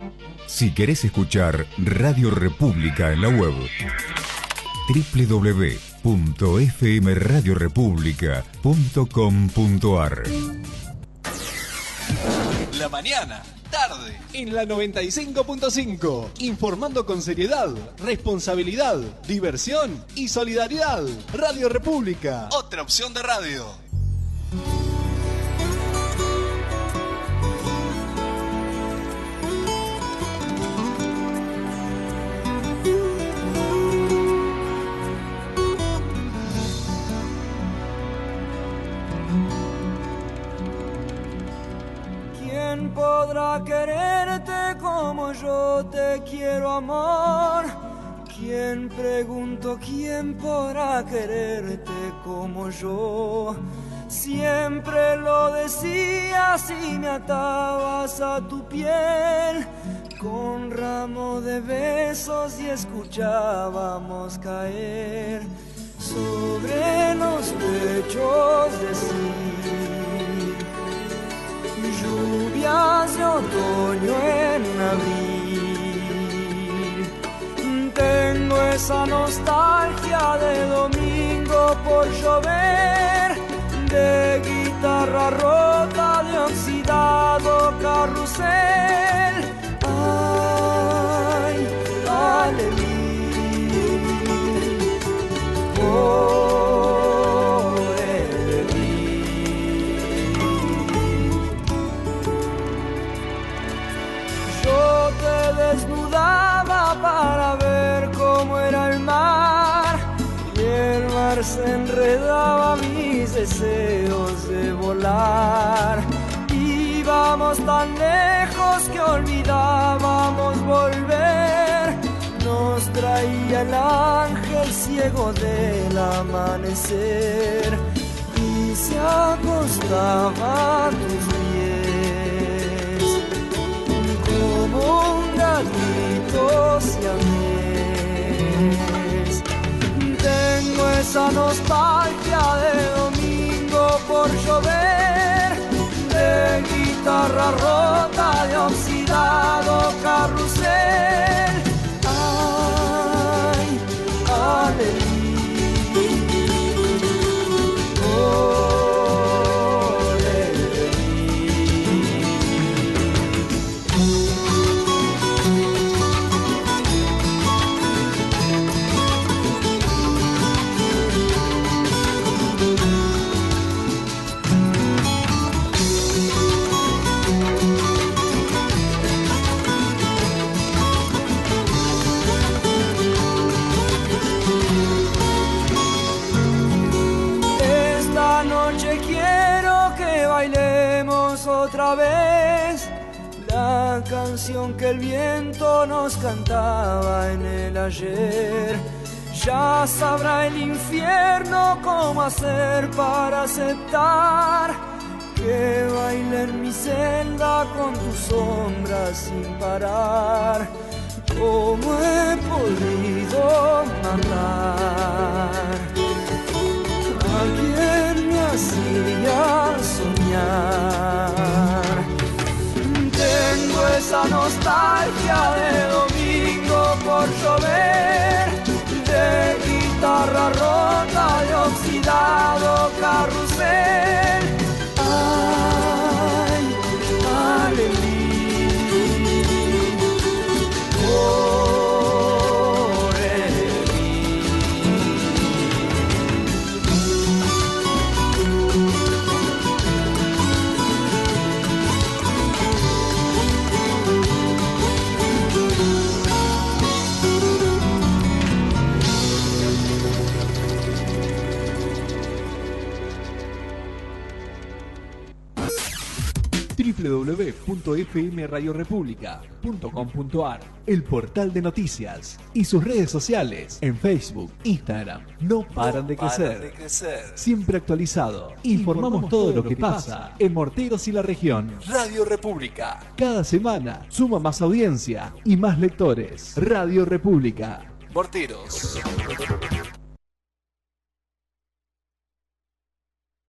Si querés escuchar Radio República en la web, www.fmradiorepublica.com.ar. La mañana, tarde, en la 95.5, informando con seriedad, responsabilidad, diversión y solidaridad. Radio República, otra opción de radio. ¿Quién podrá quererte como yo te quiero, amor? ¿Quién, pregunto, quién podrá quererte como yo? Siempre lo decías y me atabas a tu piel con ramo de besos y escuchábamos caer sobre los pechos decir lluvias de otoño en abril. Tengo esa nostalgia de domingo por llover, de guitarra rota, de oxidado carrusel. Ay, aleluya. Desnudaba para ver cómo era el mar y el mar se enredaba mis deseos de volar. Íbamos tan lejos que olvidábamos volver. Nos traía el ángel ciego del amanecer y se acostaba a tus pies como un gatito siamés. Tengo esa nostalgia de domingo por llover, de guitarra rota, de oxidado carrusel. Ay, aleluya. Otra vez la canción que el viento nos cantaba en el ayer. Ya sabrá el infierno cómo hacer para aceptar que baile en mi celda con tu sombra sin parar. ¿Cómo he podido matar a quien me hacía soñar? Tengo esa nostalgia de domingo por llover, de guitarra rota, de oxidado carrusel. Ay, aleluya. www.fmradiorepublica.com.ar, el portal de noticias, y sus redes sociales en Facebook, Instagram, no paran de crecer. Siempre actualizado, informamos todo lo que pasa en Morteros y la región. Radio República, cada semana suma más audiencia y más lectores. Radio República, Morteros.